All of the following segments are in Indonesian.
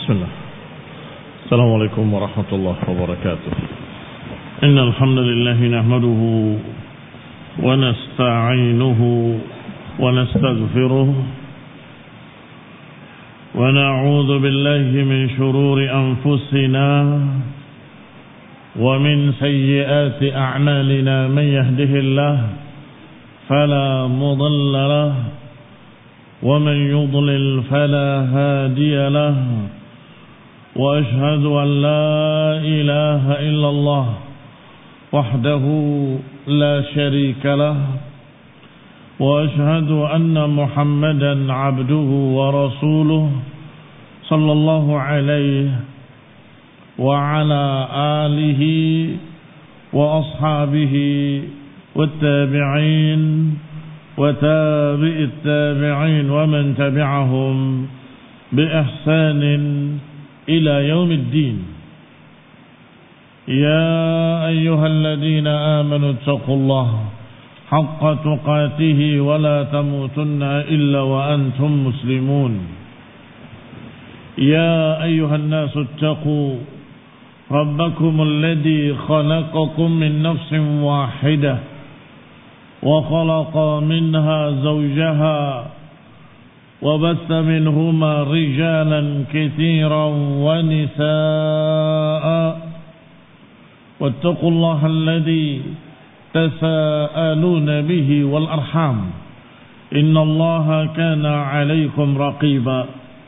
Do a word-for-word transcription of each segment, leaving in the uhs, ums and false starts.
بسم الله. السلام عليكم ورحمة الله وبركاته. إن الحمد لله نحمده ونستعينه ونستغفره ونعوذ بالله من شرور أنفسنا ومن سيئات أعمالنا. من يهده الله فلا مضل له ومن يضلل فلا هادي له وأشهد أن لا إله إلا الله وحده لا شريك له وأشهد أن محمدا عبده ورسوله صلى الله عليه وعلى آله وأصحابه والتابعين وتابع التابعين ومن تبعهم بإحسان إلى يوم الدين. يا أيها الذين آمنوا اتقوا الله حق تقاته ولا تموتن إلا وأنتم مسلمون. يا أيها الناس اتقوا ربكم الذي خلقكم من نفس واحدة وخلق منها زوجها وبث منهما رجالا كثيرا ونساء واتقوا الله الذي تساءلون به والأرحام إن الله كان عليكم رقيبا.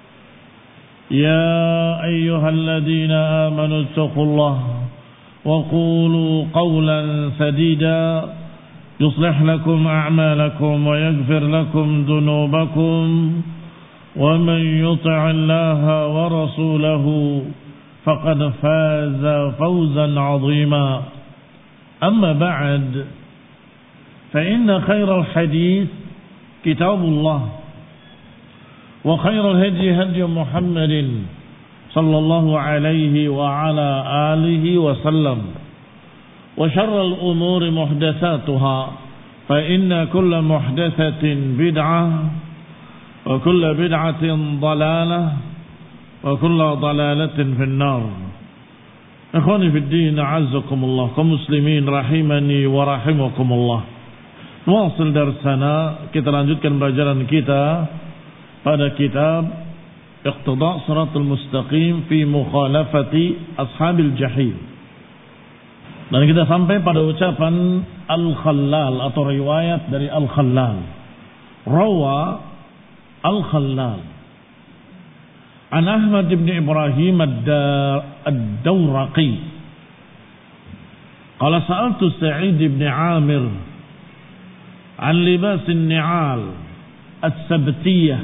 يا أيها الذين آمنوا اتقوا الله وقولوا قولا سديدا يصلح لكم أعمالكم ويغفر لكم ذنوبكم ومن يطع الله ورسوله فقد فاز فوزا عظيما. أما بعد فإن خير الحديث كتاب الله وخير الهدي هدي محمد صلى الله عليه وعلى آله وسلم وشر الأمور محدثاتها فإن كل محدثة بدعة وكل بدعة ضلالة وكل ضلالة في النار. Ikhwani fi din, a'azzakumullah, kaum muslimin rahimani wa rahimakumullah. Nuwasil darsana, kita lanjutkan pelajaran kita pada kitab Iqtida' Shiratal Mustaqim fi Mukhalafati Ashabil Jahim. Dan kita sampai pada ucapan Al-Khallal atau riwayat dari Al-Khallal. Rawa Al-Khallal an Ahmad ibn Ibrahim ad-Dawraqi qala sa'altu Sa'id ibn Amir an libas an-ni'al as-sabtiyah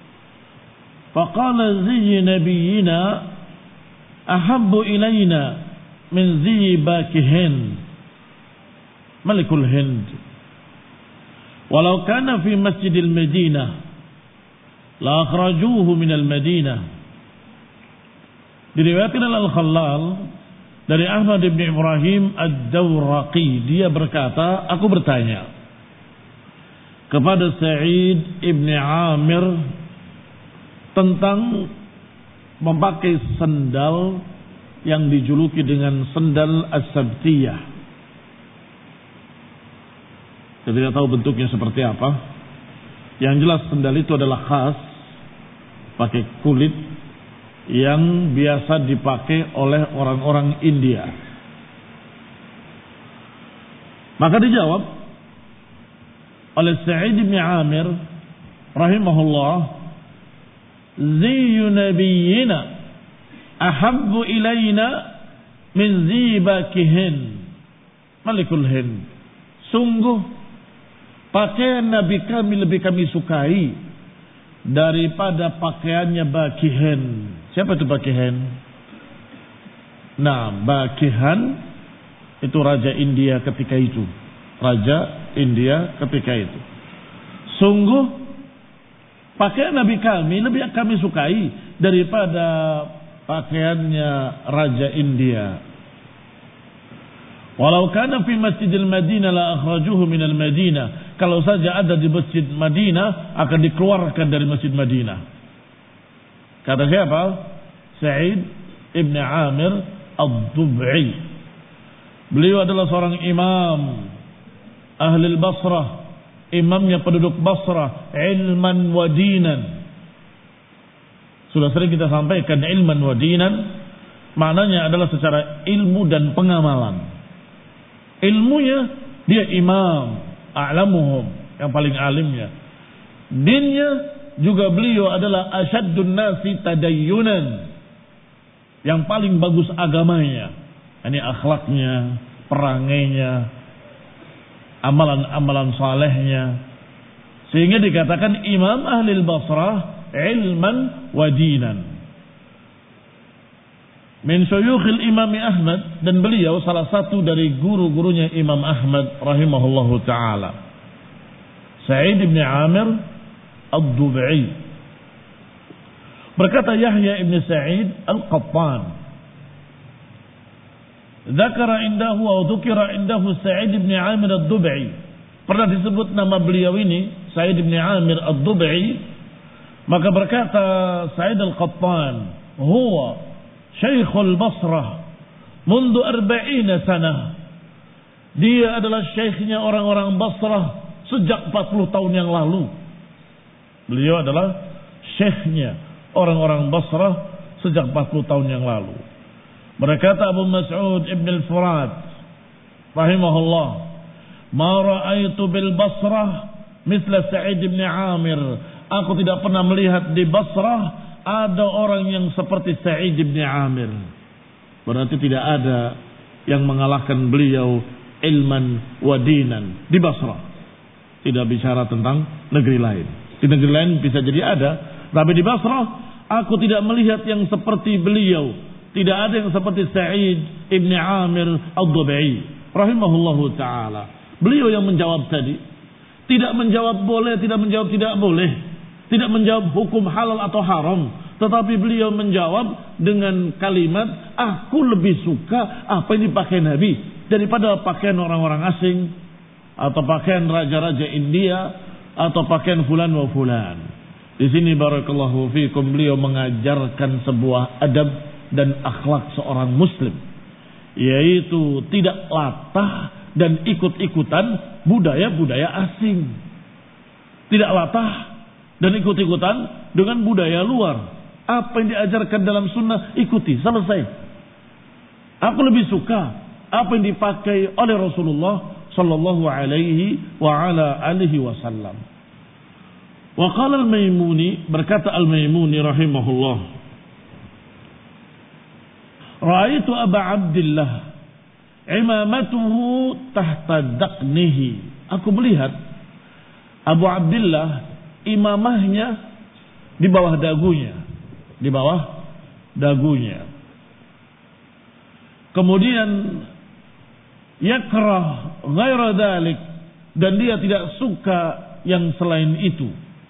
faqala ziyy nabiyyina ahabbu ilayna min ziyy bakihin malikul Hind walau kana fi masjidil Madinah la akhrajuhu minal Madinah. Diriwayatkan oleh Al-Khallal dari Ahmad bin Ibrahim ad-Dawraqi, dia berkata, aku bertanya kepada Sa'id ibn Amir tentang memakai sendal yang dijuluki dengan sendal as-sabtiyah. Saya tidak tahu bentuknya seperti apa. Yang jelas sendal itu adalah khas pakai kulit yang biasa dipakai oleh orang-orang India. Maka dijawab oleh Sa'id bin Amir rahimahullah, ziyyu nabiyyina ahabbu ilayna min zibakihin malikul Hind. Sungguh pakaian Nabi kami lebih kami sukai daripada pakaiannya Bakihan. Siapa itu Bakihan? Nah, Bakihan itu raja India ketika itu. Raja India ketika itu. Sungguh pakaian Nabi kami lebih kami sukai daripada pakaiannya raja India. Walau kana fi Masjidil Madinah la akhrajuhu minal Madinah. Kalau saja ada di Masjid Madinah akan dikeluarkan dari Masjid Madinah. Kata siapa? Sa'id ibn Amir ad-Dub'i. Beliau adalah seorang imam ahli Basrah, imamnya penduduk Basrah, ilman wa dinan. Sudah sering kita sampaikan ilman wa dinan maknanya adalah secara ilmu dan pengamalan. Ilmunya dia imam, a'lamuhum, yang paling alimnya. Dinnya juga beliau adalah asyaddun nasi tadayyunan, yang paling bagus agamanya. Ini akhlaknya, perangainya, amalan-amalan salehnya. Sehingga dikatakan imam ahli Basrah ilman wa dinan. Min syuyukhil Imam Ahmad, dan beliau salah satu dari guru-gurunya Imam Ahmad rahimahullahu taala. Sa'id ibn Amir ad-Dub'i. Berkata Yahya ibn Sa'id al-Qattan, dzakara indahu atau dzukira indahu Sa'id ibn Amir ad-Dub'i. Pernah disebut nama beliau ini Sa'id ibn Amir ad-Dub'i, maka berkata Sa'id al-Qattan, huwa Syekhul Basrah mundu arba'ina sanah. Dia adalah syekhnya orang-orang Basrah sejak empat puluh tahun yang lalu. Beliau adalah syekhnya orang-orang Basrah sejak empat puluh tahun yang lalu. Berkata Abu Mas'ud Ibn al-Furat rahimahullah, ma ra'aitu bil Basrah misla Sa'id ibn Amir. Aku tidak pernah melihat di Basrah ada orang yang seperti Sa'id ibn Amir. Berarti tidak ada yang mengalahkan beliau ilman wa dinan di Basrah. Tidak bicara tentang negeri lain. Di negeri lain bisa jadi ada, tapi di Basrah aku tidak melihat yang seperti beliau. Tidak ada yang seperti Sa'id ibn Amir ad-Dub'i rahimahullahu ta'ala. Beliau yang menjawab tadi. Tidak menjawab boleh, tidak menjawab tidak boleh. Tidak menjawab hukum halal atau haram, tetapi beliau menjawab dengan kalimat, aku lebih suka apa yang dipakai Nabi daripada pakaian orang-orang asing, atau pakaian raja-raja India, atau pakaian fulan wa fulan. Di sini barakallahu fiikum, beliau mengajarkan sebuah adab dan akhlak seorang muslim, yaitu tidak latah dan ikut-ikutan budaya-budaya asing. Tidak latah dan ikut-ikutan dengan budaya luar. Apa yang diajarkan dalam sunnah ikuti, selesai. Aku lebih suka apa yang dipakai oleh Rasulullah sallallahu alaihi wa ala alihi wasallam. Wa qala al-Maimuni, berkata al-Maimuni rahimahullah, ra'aitu Aba Abdillah imamatuhu tahta daqnihi. Aku melihat Abu Abdillah imamahnya di bawah dagunya, di bawah dagunya. Kemudian yakrah ghaira dzalik, dan dia tidak suka yang selain itu.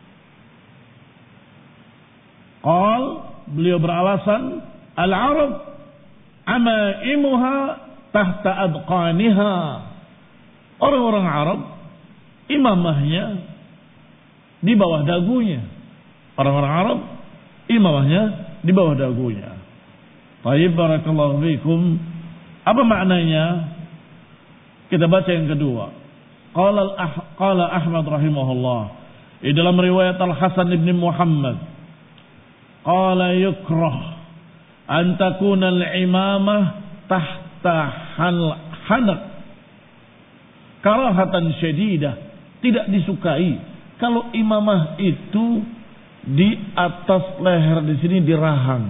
Qal, beliau beralasan, al-arab amaimuha tahta adqaniha. Orang-orang Arab imamahnya di bawah dagunya. Orang-orang Arab imamahnya di bawah dagunya. Baik, barakallahu fikum. Apa maknanya? Kita baca yang kedua. Qala qala Ahmad rahimahullah, di dalam riwayat Al-Hasan ibn Muhammad, qala yukrah an takuna al-imamah tahta hanak karahatan syadidah. Tidak disukai kalau imamah itu di atas leher, di sini di rahang.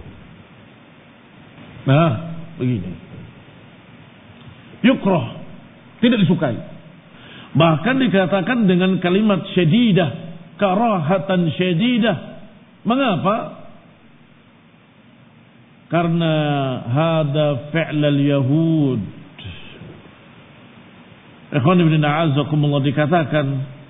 Nah, begini. Yukrah, tidak disukai. Bahkan dikatakan dengan kalimat syadidah, karahatan syadidah. Mengapa? Karena hada fi'lal yahud. Ikhwan ibn a'azakumullah, dikatakan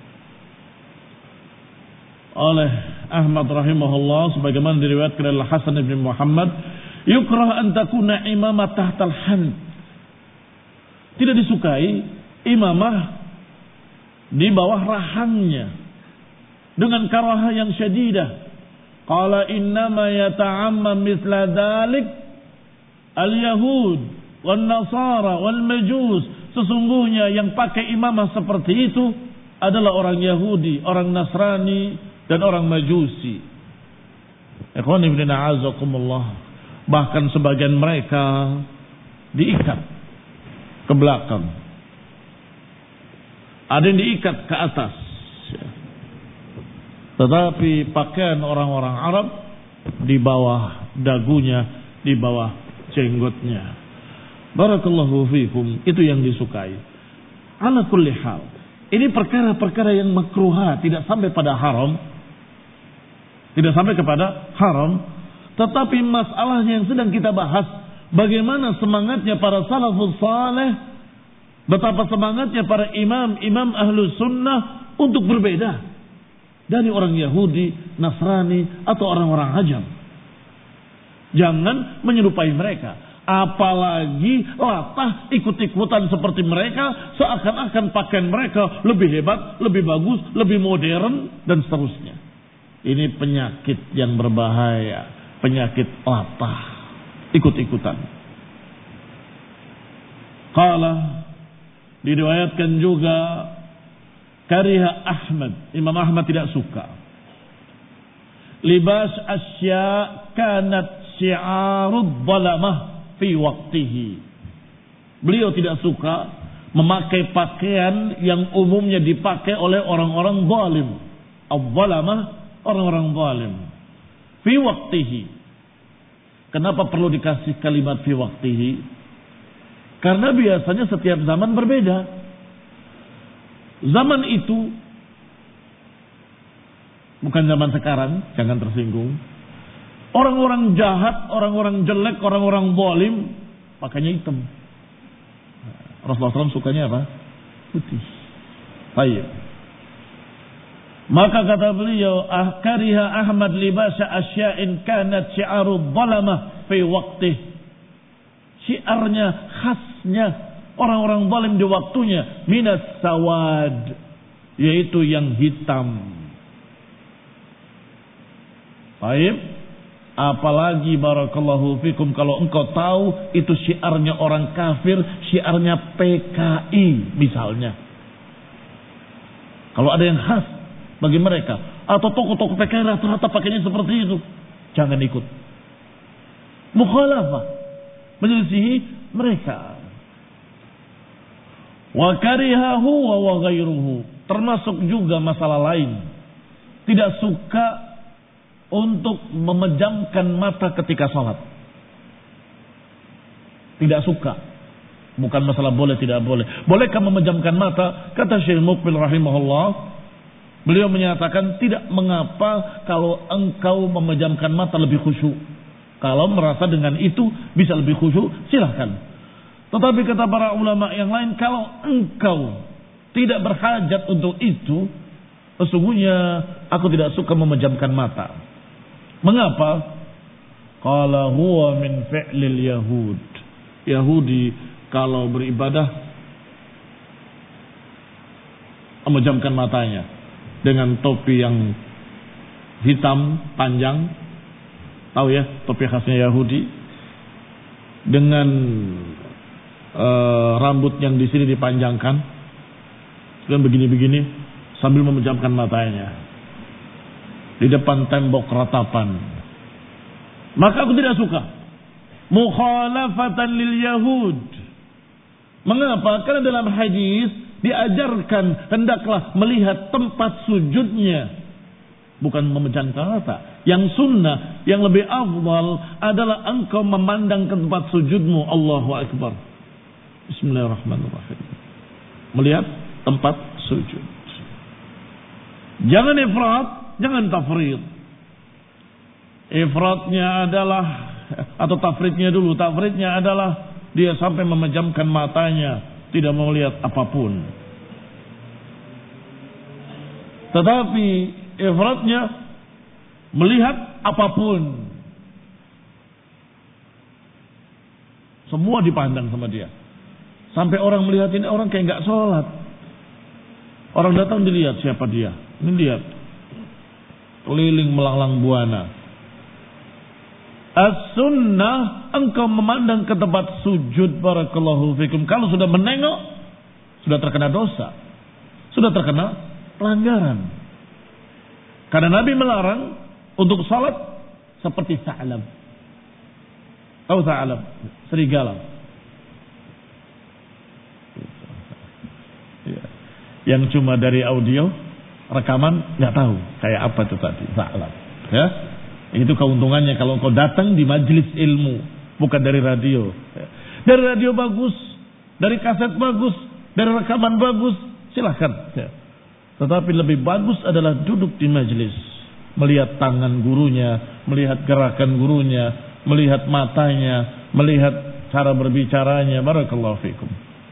oleh Ahmad rahimahullah sebagaimana diriwayatkan oleh Hasan ibn Muhammad, yukrah an takuna imamah tahtal hand. Tidak disukai imamah di bawah rahangnya dengan karahah yang syadidah. Qala innama yata'ammam mithla dhalik al-yahud wal nasara wal majus. Sesungguhnya yang pakai imamah seperti itu adalah orang Yahudi, orang Nasrani, dan orang Majusi. Ikhwani fillah a'azakumullah. Bahkan sebagian mereka diikat ke belakang. Ada yang diikat ke atas. Tetapi pakaian orang-orang Arab di bawah dagunya, di bawah jenggotnya. Barakallahu fikum. Itu yang disukai. Ala kulli hal. Ini perkara-perkara yang makruha, tidak sampai pada haram. Tidak sampai kepada haram. Tetapi masalahnya yang sedang kita bahas, bagaimana semangatnya para salafus saleh, betapa semangatnya para imam-imam ahlus sunnah untuk berbeda dari orang Yahudi, Nasrani, atau orang-orang Ajam. Jangan menyerupai mereka. Apalagi latah ikut-ikutan seperti mereka, seakan-akan pakaian mereka lebih hebat, lebih bagus, lebih modern, dan seterusnya. Ini penyakit yang berbahaya, penyakit latah, ikut-ikutan. Qala, diriwayatkan juga, kariha Ahmad, Imam Ahmad tidak suka. Libas asya kanat syi'arud zalamah fi waqtihi. Beliau tidak suka memakai pakaian yang umumnya dipakai oleh orang-orang zalim. Al-zalamah, orang-orang zalim. Fi waqtihi. Kenapa perlu dikasih kalimat fi waqtihi? Karena biasanya setiap zaman berbeda. Zaman itu bukan zaman sekarang, jangan tersinggung. Orang-orang jahat, orang-orang jelek, orang-orang zalim pakainya hitam. Rasulullah shallallahu alaihi wasallam sukanya apa? Putih. Baik. Maka kata beliau, ah kariha Ahmad libasa asya'in kanat syi'arud zalamah fi waqtih. Syiarnya, khasnya orang-orang zalim di waktunya, minas sawad, yaitu yang hitam. Baik. Apalagi barakallahu fikum kalau engkau tahu itu syiarnya orang kafir, syiarnya P K I misalnya. Kalau ada yang khas bagi mereka, atau tokoh-tokoh P K I rata-rata pakainya seperti itu, jangan ikut. Mukhalafah, menyelisihi mereka. Wa karihahu wa ghairuhu, termasuk juga masalah lain. Tidak suka untuk memejamkan mata ketika sholat. Tidak suka. Bukan masalah boleh tidak boleh. Bolehkah memejamkan mata? Kata Syekh Muqbil rahimahullah, beliau menyatakan tidak mengapa kalau engkau memejamkan mata lebih khusyuk. Kalau merasa dengan itu bisa lebih khusyuk, silahkan. Tetapi kata para ulama yang lain, kalau engkau tidak berhajat untuk itu, sesungguhnya aku tidak suka memejamkan mata. Mengapa? Qala huwa min fi'lil yahud. Yahudi kalau beribadah memejamkan matanya dengan topi yang hitam panjang. Tahu ya, topi khasnya Yahudi. Dengan uh, rambut yang di sini dipanjangkan. Dan begini-begini sambil memejamkan matanya di depan tembok ratapan. Maka aku tidak suka. Mukhalafatan lil yahud. Mengapa? Karena dalam hadis diajarkan hendaklah melihat tempat sujudnya, bukan memejamkan mata. Yang sunnah, yang lebih afdal adalah engkau memandang ke tempat sujudmu. Allahu Akbar. Bismillahirrahmanirrahim. Melihat tempat sujud. Jangan ifrat, jangan tafrid. Ifratnya adalah, atau tafridnya dulu, tafridnya adalah dia sampai memejamkan matanya, tidak mau lihat apapun. Tetapi ifratnya melihat apapun, semua dipandang sama dia. Sampai orang melihat ini, orang kayak nggak sholat. Orang datang dilihat siapa dia, ini lihat. keliling melanglang buana. As-sunnah, engkau memandang ke tempat sujud, barakallahu fikum. Kalau sudah menengok, sudah terkena dosa, sudah terkena pelanggaran. Karena Nabi melarang untuk salat seperti sa'lab. Tahu sa'lab? Serigala. Yang cuma dari audio, rekaman, nggak tahu kayak apa itu tadi, sa'lab. Ya, itu keuntungannya kalau kau datang di majelis ilmu, bukan dari radio. Dari radio bagus, dari kaset bagus, dari rekaman bagus, silahkan. Ya. Tetapi lebih bagus adalah duduk di majelis, melihat tangan gurunya, melihat gerakan gurunya, melihat matanya, melihat cara berbicaranya. Barakallahu fikum.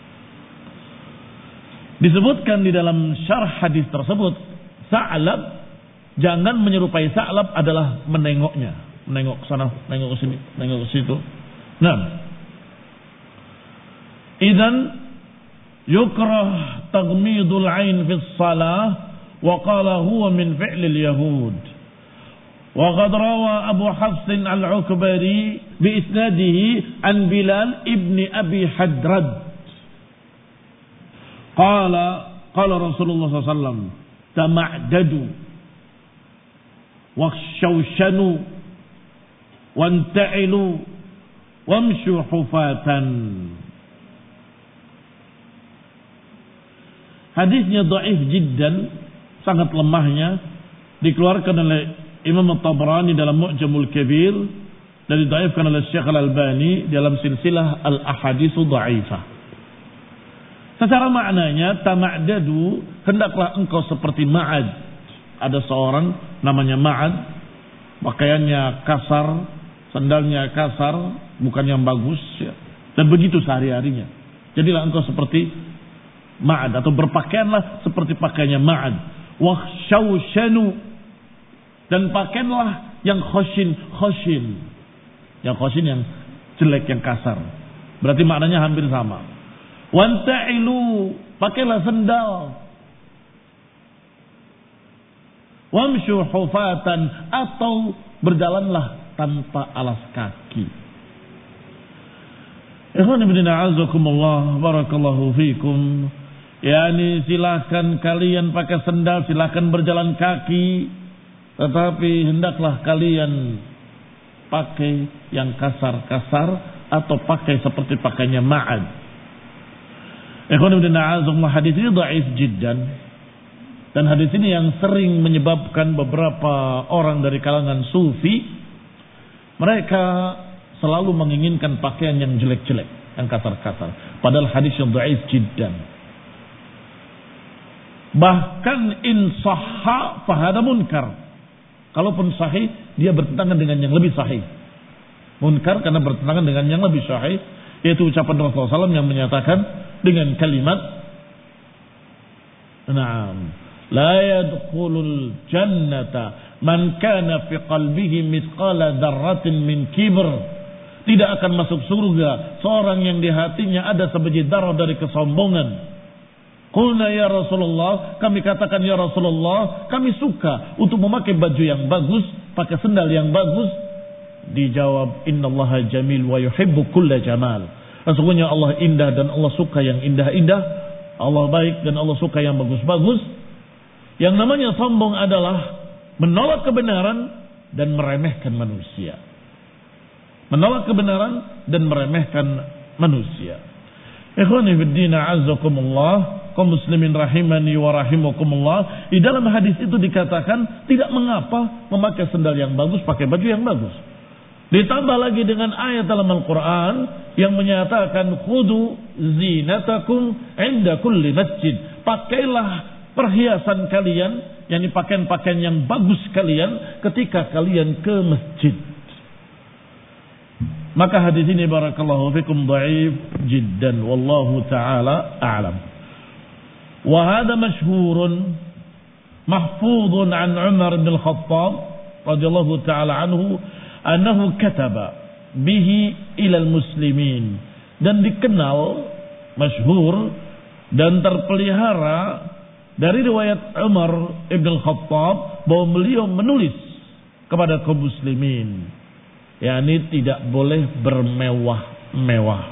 Disebutkan di dalam syarh hadis tersebut, sa'lab, jangan menyerupai sa'lab adalah menengoknya, menengok ke sana, menengok ke sini, menengok ke situ. Nah, idzan yukrah taghmidul ain fi shalah wa qala huwa min fi'lil yahud. Wa qad rawa Abu Hafs al-Ukbari bi isnadihi an Bilal ibn Abi Hadrad qala qala Rasulullah sallallahu alaihi wasallam tama'dadu wakhshawshanu wanta'ilu wamshu hufatan. Hadisnya dhaif jiddan, sangat lemahnya, dikeluarkan oleh Imam At-Tabrani dalam Mu'jamul Kabir dan didhaifkan oleh Syekh Al-Albani dalam silsilah Al-Ahaditsu Dha'ifah. Secara maknanya, tama'dadu, hendaklah engkau seperti Ma'ad. Ada seorang namanya Ma'ad, pakaiannya kasar, sandalnya kasar, bukan yang bagus, ya. Dan begitu sehari-harinya. Jadilah engkau seperti Ma'ad, atau berpakaianlah seperti pakaiannya Ma'ad. Wakhshawshanu, dan pakaianlah yang khoshin, khoshin. Yang khoshin yang jelek, yang kasar. Berarti maknanya hampir sama. Wanta'ilu, pakailah sendal. Wamshu hufatan, atau berjalanlah tanpa alas kaki. Ikhwan ibn a'azakumullah, barakallahu fikum. Yani silahkan kalian pakai sendal, silahkan berjalan kaki, tetapi hendaklah kalian pakai yang kasar-kasar atau pakai seperti pakainya Ma'ad. Ikhwan ibn a'azakumullah, hadis ini dhaif jiddan. Dan hadis ini yang sering menyebabkan beberapa orang dari kalangan sufi, mereka selalu menginginkan pakaian yang jelek-jelek, yang kasar-kasar. Padahal hadis yang dhaif jiddan. Bahkan in sahha fahada munkar. Kalaupun sahih, dia bertentangan dengan yang lebih sahih. Munkar karena bertentangan dengan yang lebih sahih, yaitu ucapan Rasulullah sallallahu alaihi wasallam yang menyatakan dengan kalimat, Naam, la yadkhulul jannata man kana fi qalbihi mithqala dzarratin min kibr. Tidak akan masuk surga seorang yang di hatinya ada sebiji darah dari kesombongan. Qulna ya Rasulullah, kami katakan ya Rasulullah, kami suka untuk memakai baju yang bagus, pakai sendal yang bagus. Dijawab, innallaha jamil wa yuhibbu kulla jamal. Sesungguhnya Allah indah dan Allah suka yang indah-indah. Allah baik dan Allah suka yang bagus-bagus. Yang namanya sombong adalah menolak kebenaran dan meremehkan manusia. Menolak kebenaran dan meremehkan manusia. Ikhwani fiddin a'azzakumullah, kaum muslimin rahimani wa rahimakumullah. Di dalam hadis itu dikatakan tidak mengapa memakai sendal yang bagus, pakai baju yang bagus. Ditambah lagi dengan ayat dalam Al-Quran yang menyatakan khudu zinatakum inda kulli masjid. Pakailah perhiasan kalian, yakni pakaian-pakaian yang bagus kalian ketika kalian ke masjid. Maka hadis ini barakallahu fikum dhaif jiddan, wallahu taala a'lam. Wa hadha mashhurun mahfudun an Umar bin Al-Khattab radhiyallahu taala anhu annahu kataba bihi ila al-muslimin, dan dikenal masyhur dan terpelihara dari riwayat Umar Ibn Khattab bahwa beliau menulis kepada kaum muslimin, yakni tidak boleh bermewah-mewah.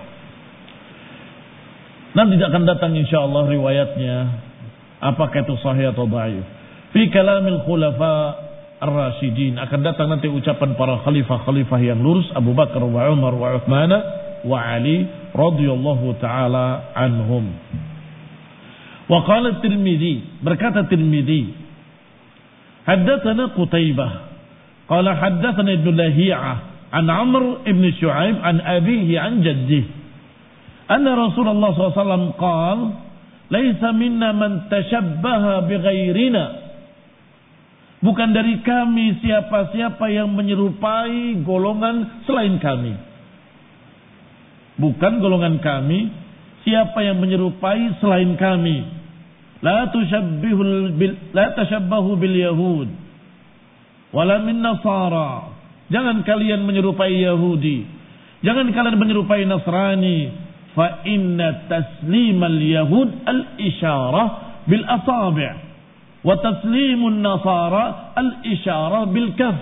Nanti akan datang insyaallah riwayatnya, apakah itu sahih atau dhaif. Fi kalamil khulafa ar-rasyidin, akan datang nanti ucapan para khalifah-khalifah yang lurus, Abu Bakar wa Umar wa Uthman wa Ali radhiyallahu taala anhum. Wa qala Tirmidzi, berkata Tirmidzi, haddatsana Qutaibah qala haddatsana Ibnu Lahiyah an Amr ibn Shu'aib an abihi an jaddihi anna Rasulullah sallallahu alaihi wasallam qala laisa minna man tashabbaha bighairina, bukan dari kami siapa-siapa yang menyerupai golongan selain kami. Bukan golongan kami siapa yang menyerupai selain kami. La tushabbihul bil la tashabbahu bil yahud wala min nasara. Jangan kalian menyerupai Yahudi, jangan kalian menyerupai Nasrani. Fa inna taslimal yahud al-isyarah bil asabi' wa taslimun nasara al-isyarah bil kaf.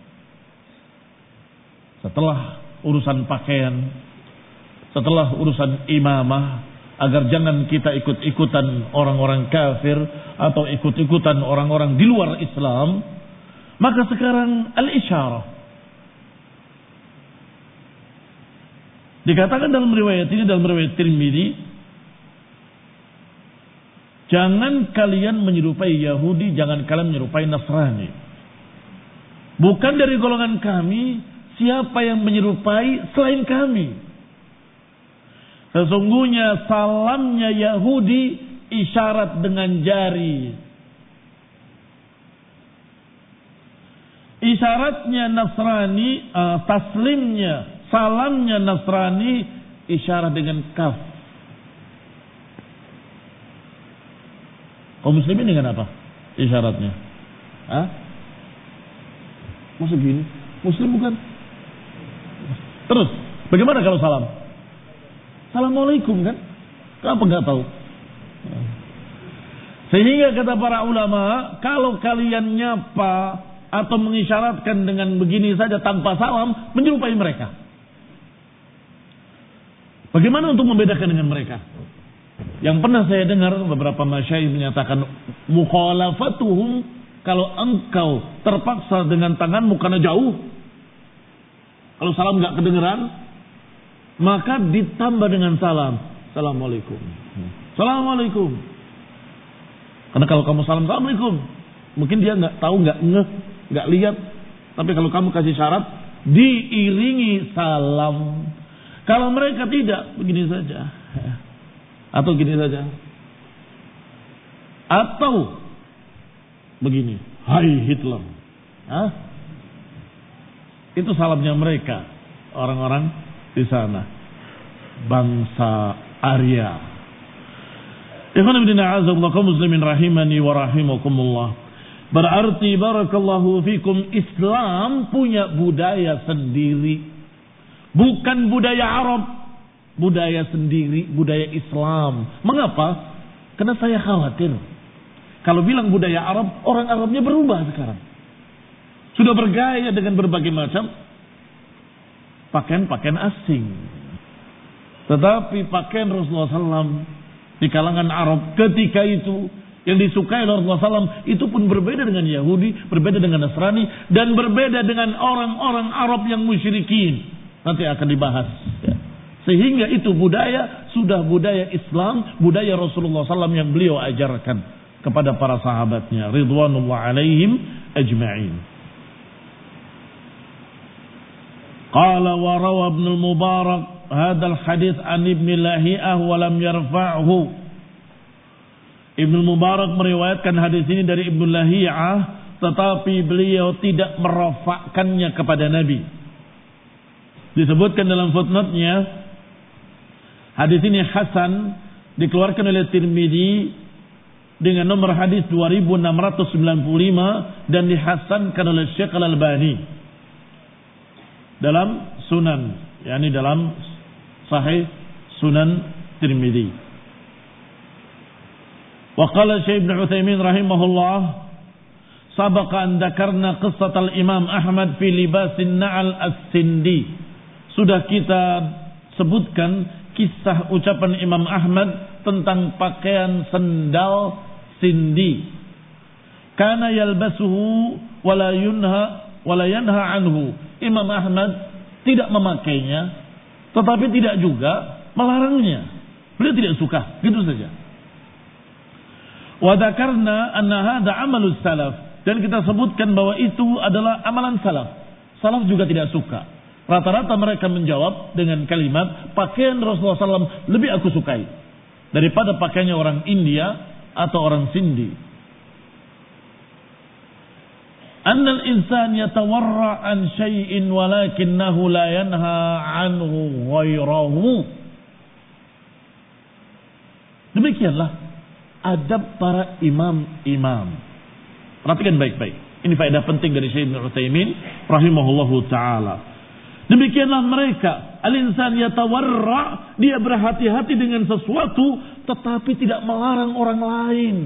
Setelah urusan pakaian, setelah urusan imamah, agar jangan kita ikut-ikutan orang-orang kafir atau ikut-ikutan orang-orang di luar Islam, maka sekarang al-isyarah. Dikatakan dalam riwayat ini, dalam riwayat Tirmidzi, jangan kalian menyerupai Yahudi, jangan kalian menyerupai Nasrani. Bukan dari golongan kami siapa yang menyerupai selain kami. Sesungguhnya salamnya Yahudi isyarat dengan jari. Isyaratnya Nasrani, uh, taslimnya, salamnya Nasrani isyarat dengan kaf. Kaum muslimin dengan apa isyaratnya? Hah? Maksud gini? Muslim bukan? Terus, bagaimana kalau salam? Assalamualaikum kan? Kenapa enggak tahu? Sehingga kata para ulama, kalau kalian nyapa atau mengisyaratkan dengan begini saja tanpa salam, menyerupai mereka. Bagaimana untuk membedakan dengan mereka? Yang pernah saya dengar beberapa masyayikh menyatakan mukhalafatuhum, kalau engkau terpaksa dengan tanganmu karena jauh, kalau salam enggak kedengeran, maka ditambah dengan salam. Assalamualaikum. Assalamualaikum. Karena kalau kamu salam Assalamualaikum, mungkin dia enggak tahu, enggak ngeh, enggak lihat. Tapi kalau kamu kasih syarat, diiringi salam. Kalau mereka tidak, begini saja. Atau gini saja. Atau begini, hai Hitler. Hah? Itu salamnya mereka, orang-orang di sana, bangsa Arya. Ikhwan fillah a'azzakumullah, kaum muslimin rahimani wa rahimakumullah. Berarti barakallahu fikum, Islam punya budaya sendiri. Bukan budaya Arab, budaya sendiri, budaya Islam. Mengapa? Karena saya khawatir kalau bilang budaya Arab, orang Arabnya berubah sekarang. Sudah bergaya dengan berbagai macam pakaian-pakaian asing. Tetapi pakaian Rasulullah sallallahu alaihi wasallam di kalangan Arab ketika itu, yang disukai oleh Rasulullah sallallahu alaihi wasallam, itu pun berbeda dengan Yahudi, berbeda dengan Nasrani, dan berbeda dengan orang-orang Arab yang musyrikin. Nanti akan dibahas. Ya. Sehingga itu budaya, sudah budaya Islam, budaya Rasulullah sallallahu alaihi wasallam yang beliau ajarkan kepada para sahabatnya. Ridwanullah alaihim ajma'in. Qala wa rawa Ibn al-Mubarak hadal hadith an Ibn Lahiyah wa lam yarfa'hu. Ibn al-Mubarak meriwayatkan hadis ini dari Ibn Lahiyah, tetapi beliau tidak merafa'kannya kepada Nabi. Disebutkan dalam footnote-nya, hadis ini hasan, dikeluarkan oleh Tirmidzi dengan nomor hadis dua ribu enam ratus sembilan puluh lima dan dihasankan oleh Syekh Al-Albani dalam Sunan, yakni dalam Sahih Sunan Tirmidzi. Wa qala Syekh Ibnu Utsaimin rahimahullah, sabaqa an dzakarna qissat al-Imam Ahmad fi libasin na'al as-sindi. Sudah kita sebutkan kisah ucapan Imam Ahmad tentang pakaian sendal sindi. Kana yalbasuhu wala yunha wala yanha anhu. Imam Ahmad tidak memakainya, tetapi tidak juga melarangnya. Beliau tidak suka, gitu saja. Wa dzakarna anna hadza amalus salaf, dan kita sebutkan bahwa itu adalah amalan salaf. Salaf juga tidak suka. Rata-rata mereka menjawab dengan kalimat, pakaian Rasulullah sallallahu alaihi wasallam lebih aku sukai daripada pakaiannya orang India atau orang Sindi. Annal insan yatawarra an syai'in walakinnahu la yanha anhu ghairahu. Demikianlah adab para imam-imam. Perhatikan baik-baik. Ini faedah penting dari Syekh Ibnu Utsaimin rahimahullahu taala. Demikianlah mereka, al-insan yatawarra, dia berhati-hati dengan sesuatu tetapi tidak melarang orang lain.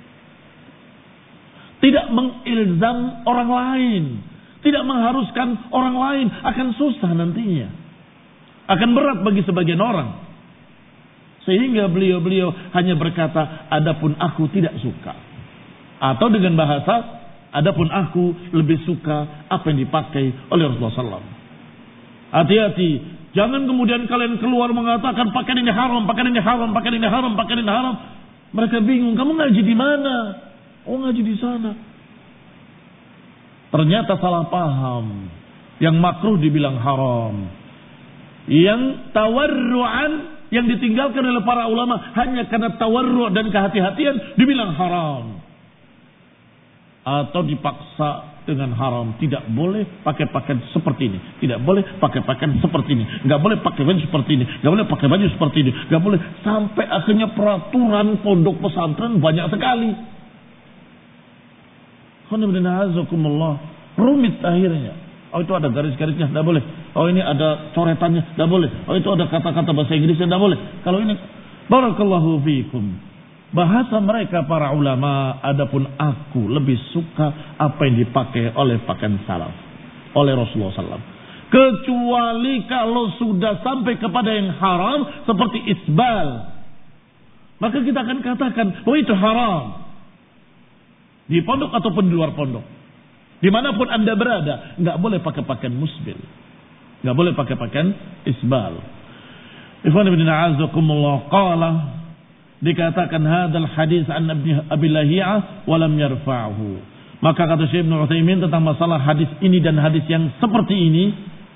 Tidak mengilzam orang lain, tidak mengharuskan orang lain, akan susah nantinya. Akan berat bagi sebagian orang. Sehingga beliau-beliau hanya berkata, adapun aku tidak suka. Atau dengan bahasa, adapun aku lebih suka apa yang dipakai oleh Rasulullah sallallahu alaihi wasallam. Hati-hati, jangan kemudian kalian keluar mengatakan pakaian ini haram, pakaian ini haram, pakaian ini haram, pakaian ini haram. Mereka bingung, kamu ngaji di mana? Oh, ngaji di sana. Ternyata salah paham. Yang makruh dibilang haram. Yang tawarru'an, yang ditinggalkan oleh para ulama hanya karena tawarru' dan kehati-hatian dibilang haram. Atau dipaksa dengan haram. Tidak boleh pakai pakaian seperti ini. Tidak boleh pakai pakaian seperti ini. Gak boleh pakai baju seperti ini. Gak boleh pakai baju seperti ini. Gak boleh. Sampai akhirnya peraturan pondok pesantren banyak sekali. Rumit akhirnya. Oh, itu ada garis-garisnya, tidak boleh. Oh, ini ada coretannya, tidak boleh. Oh, itu ada kata-kata bahasa Inggrisnya, tidak boleh. Kalau ini, barakallahu fiikum. Bahasa mereka para ulama, adapun aku lebih suka apa yang dipakai oleh pakaian salaf, oleh Rasulullah sallallahu alaihi wasallam. Kecuali kalau sudah sampai kepada yang haram seperti isbal, maka kita akan katakan, oh itu haram. Di pondok ataupun di luar pondok, dimanapun anda berada, nggak boleh pakai pakaian musbil, nggak boleh pakai pakaian isbal. Ikhwan ibn a'azakumullah, qala, dikatakan hadal hadis an Abi Lahiyah walam yarfa'hu. Maka kata Syekh Ibnu Utsaimin tentang masalah hadis ini dan hadis yang seperti ini,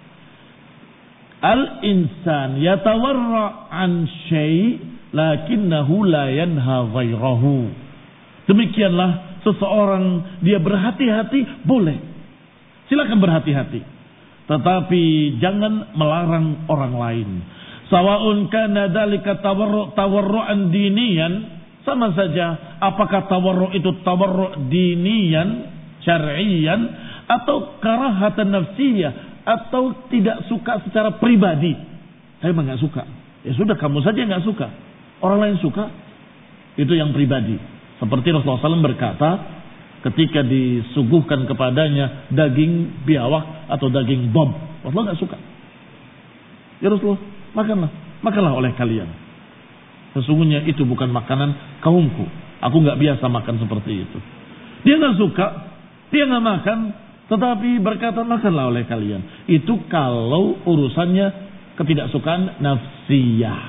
al insan yatawarra an syai' lakinnahu la yanha ghairahu. Demikianlah seseorang, dia berhati-hati, boleh. Silakan berhati-hati. Tetapi jangan melarang orang lain. Sawa'un kana dzalika tawarru' tawarru'an diniyan, sama saja apakah tawarru' itu tawarru' diniyan, syar'iyyan, atau karahatan nafsiyah, atau tidak suka secara pribadi. Saya memang enggak suka. Ya sudah, kamu saja enggak suka. Orang lain suka, itu yang pribadi. Seperti Rasulullah sallallahu alaihi wasallam berkata ketika disuguhkan kepadanya daging biawak atau daging bob, Rasulullah nggak suka. Ya Rasulullah, makanlah, makanlah oleh kalian. Sesungguhnya itu bukan makanan kaumku. Aku nggak biasa makan seperti itu. Dia nggak suka, dia nggak makan, tetapi berkata makanlah oleh kalian. Itu kalau urusannya ketidaksukaan nafsiyah.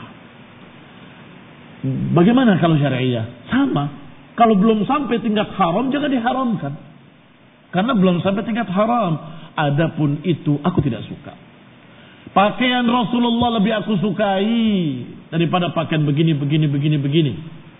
Bagaimana kalau syariah? Sama. Kalau belum sampai tingkat haram, jangan diharamkan. Karena belum sampai tingkat haram. Adapun itu, aku tidak suka. Pakaian Rasulullah lebih aku sukai daripada pakaian begini, begini, begini, begini.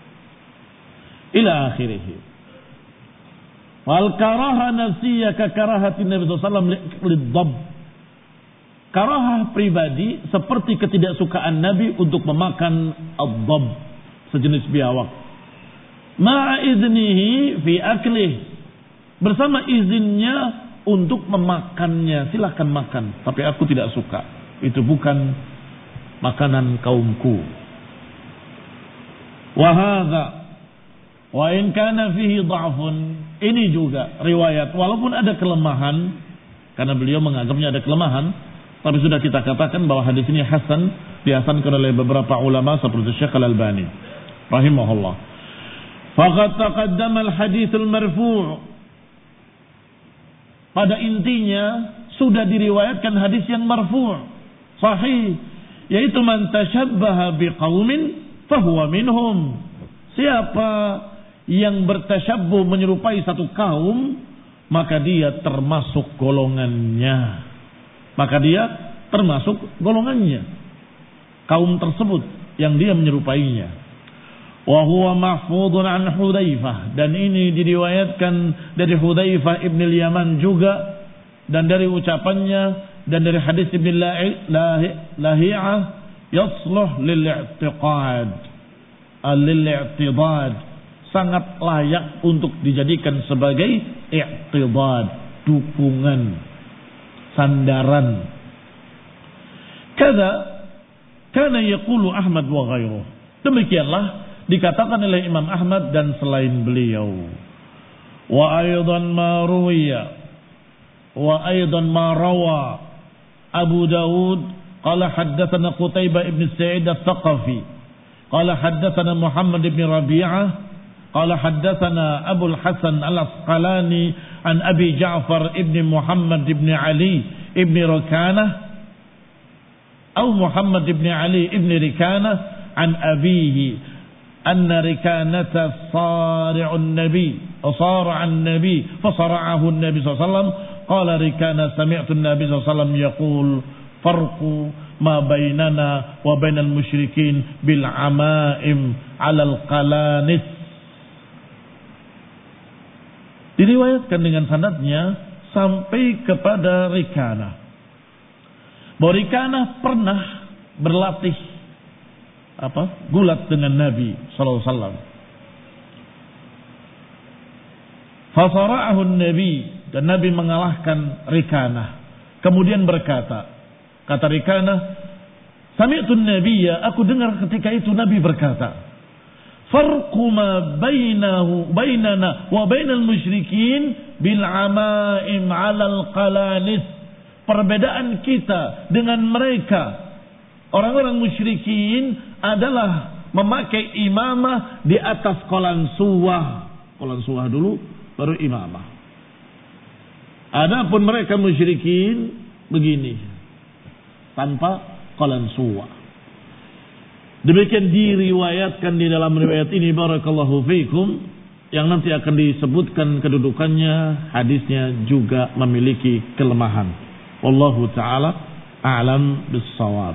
Ila akhirih. Wal karaha nafsiyya ka karahati Nabi sallallahu alaihi wasallam lidhab. Karahah pribadi seperti ketidaksukaan Nabi untuk memakan ad-dhab, sejenis biawak. Ma'a idnihi fi aklih, bersama izinnya untuk memakannya, silahkan makan, tapi aku tidak suka, itu bukan makanan kaumku. Wa hadza Wa in kana fihi dha'fun, ini juga riwayat walaupun ada kelemahan, karena beliau menganggapnya ada kelemahan, tapi sudah kita katakan bahwa hadis ini hasan, dihasankan oleh beberapa ulama seperti Syekh Al-Albani rahimahullah. Faqad taqaddama al-hadits al-marfu'. Pada intinya sudah diriwayatkan hadis yang marfu', sahih, yaitu man tashabbaha biqaumin fahuwa minhum. Siapa yang bertasyabbuh menyerupai satu kaum, maka dia termasuk golongannya. Maka dia termasuk golongannya, kaum tersebut yang dia menyerupainya. Wa huwa mahfudun an Hudzaifah, dan ini diriwayatkan dari Hudzaifah ibn al-Yaman juga, dan dari ucapannya dan dari hadis Ibn Lahiyah, yasluh lil-i'tiqad al-i'tidad, sangat layak untuk dijadikan sebagai i'tidad, dukungan, sandaran. Kada kana yaqulu Ahmad wa ghairuh, demikianlah dikatakan oleh Imam Ahmad dan selain beliau. Wa aidan ma ruwiya wa aidan ma rawa Abu Dawud qala haddatsana Qutaibah ibn Sa'id al-Thaqafi qala haddatsana Muhammad ibn Rabi'ah qala haddatsana Abu al-Hasan al-Asqalani an Abi Ja'far ibn Muhammad ibn Ali ibn Rikanah atau Muhammad ibn Ali ibn Rikanah an abihi anna Rikanata sari'un nabi asara'an nabi fasara'ahu an-nabi sallallahu alaihi wasallam qala Rikana sami'tu an-nabi sallallahu alaihi wasallam yaqul farqu ma bainana wa bainal musyrikin bil ama'im 'ala al-qalanis. Diriwayatkan dengan sanadnya sampai kepada Rikana, bahwa Rikana pernah berlatih apa gulat dengan Nabi sallallahu alaihi wasallam. Fasara'ahu an-nabi, dan Nabi mengalahkan Rikana. Kemudian berkata, kata Rikana, sami'tu an-nabiyya, aku dengar ketika itu Nabi berkata, farqu ma bainahu bainana wa bainal musyrikin bil ama'im 'alal qalanis. Perbedaan kita dengan mereka orang-orang musyrikin adalah memakai imamah di atas kolan suwah. Kolan suwah dulu baru imamah. Adapun mereka musyrikin begini, tanpa kolan suwah. Demikian diriwayatkan di dalam riwayat ini, barakallahu fiikum, yang nanti akan disebutkan kedudukannya. Hadisnya juga memiliki kelemahan. Wallahu ta'ala a'lam bis-shawab.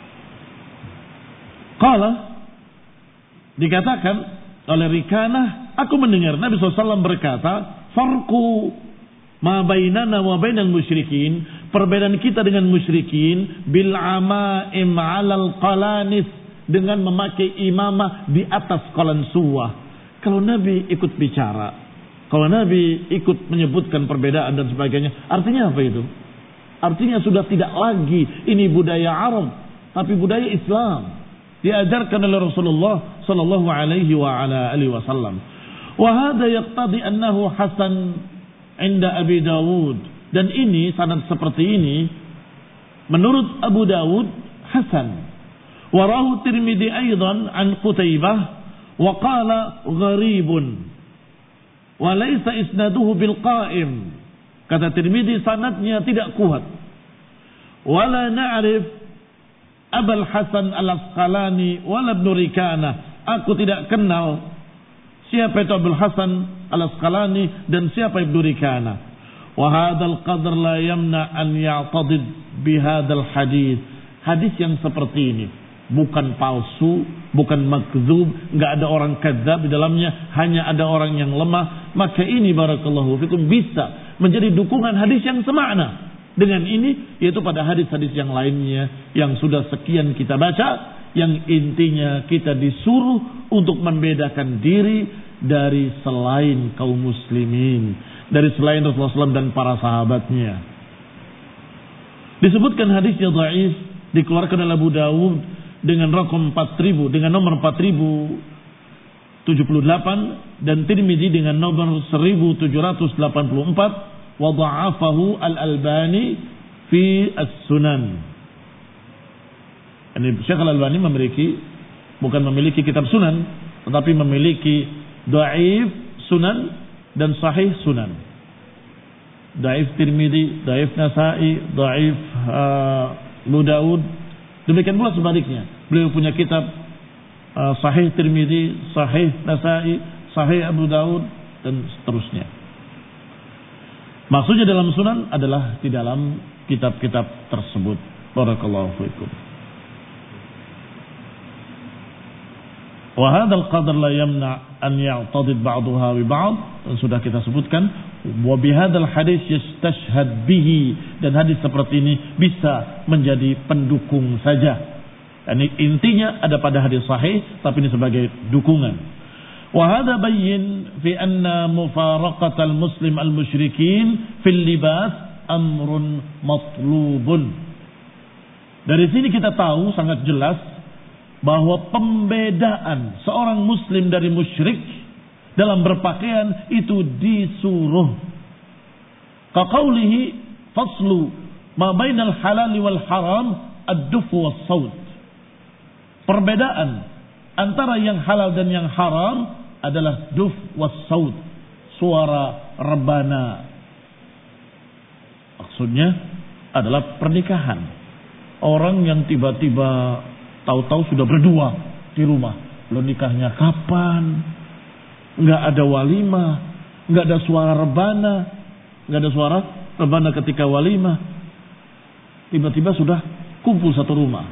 Qala, dikatakan oleh Rikanah, aku mendengar Nabi shallallahu alaihi wasallam berkata, farqu ma bainana wa bainal musyrikin, perbedaan kita dengan musyrikin bil ama'im 'alal qalanis, dengan memakai imamah di atas kolan suwah. Kalau Nabi ikut bicara, kalau Nabi ikut menyebutkan perbedaan dan sebagainya, artinya apa itu? Artinya sudah tidak lagi ini budaya Arab, tapi budaya Islam, diajarkan oleh Rasulullah sallallahu alaihi wa ala alihi wasallam. Wa hadha yaqtadi annahu hasan 'inda Abi Dawud, dan ini sanad seperti ini menurut Abu Dawud hasan. Wa rahu Tirmidzi aidan an Qutaibah wa qala gharibun wa laysa isnaduhu bil qa'im. Kata Tirmidzi, sanadnya tidak kuat. Wala na'rif Abul Hasan Al-Asqalani wala Ibnu Rikanah. Aku tidak kenal siapa itu Abul Hasan Al-Asqalani dan siapa Ibnu Rikanah. Wa hadzal qadr la yamna an ya'tadid bi hadzal hadits. Hadis yang seperti ini bukan palsu, bukan makdzub, enggak ada orang kadzab di dalamnya, hanya ada orang yang lemah. Maka ini barakallahu fikum bisa menjadi dukungan hadis yang semakna dengan ini, yaitu pada hadis-hadis yang lainnya yang sudah sekian kita baca, yang intinya kita disuruh untuk membedakan diri dari selain kaum muslimin, dari selain Rasulullah shallallahu alaihi wasallam dan para sahabatnya. Disebutkan hadisnya dhaif, dikeluarkan oleh Abu Dawud dengan raqam empat ribu, dengan nomor empat ribu tujuh puluh delapan dan Tirmidzi dengan nomor seribu tujuh ratus delapan puluh empat wa dha'afahu Al-Albani fi As-Sunan. Ini Syekh Al-Albani memiliki bukan memiliki kitab Sunan tetapi memiliki dhaif Sunan dan sahih Sunan. Dhaif Tirmidzi, dhaif Nasa'i, dhaif uh, Abu Daud. Demikian pula sebaliknya. Beliau punya kitab uh, Sahih Tirmidzi, Sahih Nasa'i, Sahih Abu Daud dan seterusnya. Maksudnya dalam Sunan adalah di dalam kitab-kitab tersebut. Barakallahu fiikum. Wa hadzal qadar la yamna an ya'tadid ba'daha bi ba'd. Sudah kita sebutkan. Wa bihadzal hadis yastashhad bihi, dan hadis seperti ini bisa menjadi pendukung saja. Yani intinya ada pada hadis sahih tapi ini sebagai dukungan. Wa hadza bayyin fi anna mufaraqatal muslim al musyrikin fil libas amrun matlubun. Dari sini kita tahu sangat jelas bahwa pembedaan seorang muslim dari musyrik dalam berpakaian itu disuruh. Kaqaulihi faslu ma bainal halal wal haram ad-duf was saut. Perbedaan antara yang halal dan yang haram adalah duf was saut, suara rebana. Maksudnya adalah pernikahan. Orang yang tiba-tiba tahu-tahu sudah berdua di rumah. Lo nikahnya kapan? Nggak ada walimah, nggak ada suara rebana, nggak ada suara rebana ketika walimah. Tiba-tiba sudah kumpul satu rumah.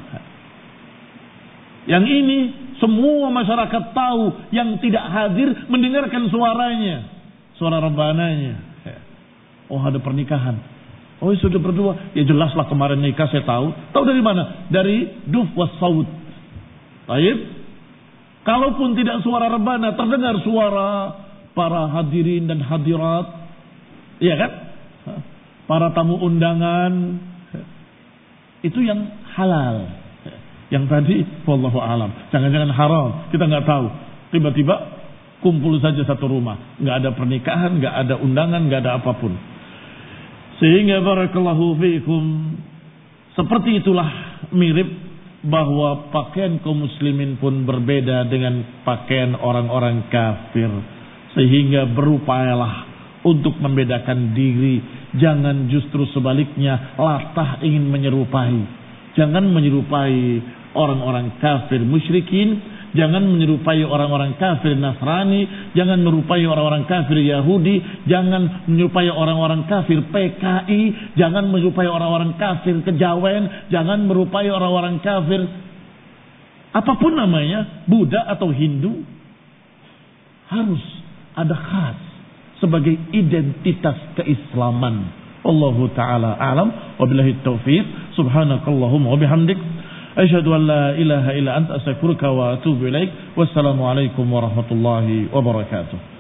Yang ini semua masyarakat tahu, yang tidak hadir mendengarkan suaranya, suara rebananya. Oh ada pernikahan. Oh sudah berdua. Ya jelaslah kemarin nikah saya tahu. Tahu dari mana? Dari duf was saut. Baik. Kalaupun tidak suara rebana, terdengar suara para hadirin dan hadirat, iya kan? Para tamu undangan, itu yang halal. Yang tadi, wallahu alam, jangan-jangan haram, kita nggak tahu. Tiba-tiba kumpul saja satu rumah, nggak ada pernikahan, nggak ada undangan, nggak ada apapun. Sehingga barakallahu fiikum, seperti itulah mirip bahwa pakaian kaum muslimin pun berbeda dengan pakaian orang-orang kafir. Sehingga berupayalah untuk membedakan diri. Jangan justru sebaliknya latah ingin menyerupai. Jangan menyerupai orang-orang kafir musyrikin. Jangan menyerupai orang-orang kafir Nasrani. Jangan menyerupai orang-orang kafir Yahudi. Jangan menyerupai orang-orang kafir P K I. Jangan menyerupai orang-orang kafir Kejawen. Jangan menyerupai orang-orang kafir apapun namanya, Buddha atau Hindu. Harus ada khas sebagai identitas keislaman. Wallahu ta'ala a'lam. Wabillahi taufiq. Subhanakallahumma wabihamdik. Asyhadu an la ilaha illa anta astaghfiruka wa atubu ilaik. Wassalamu alaikum warahmatullahi wabarakatuh.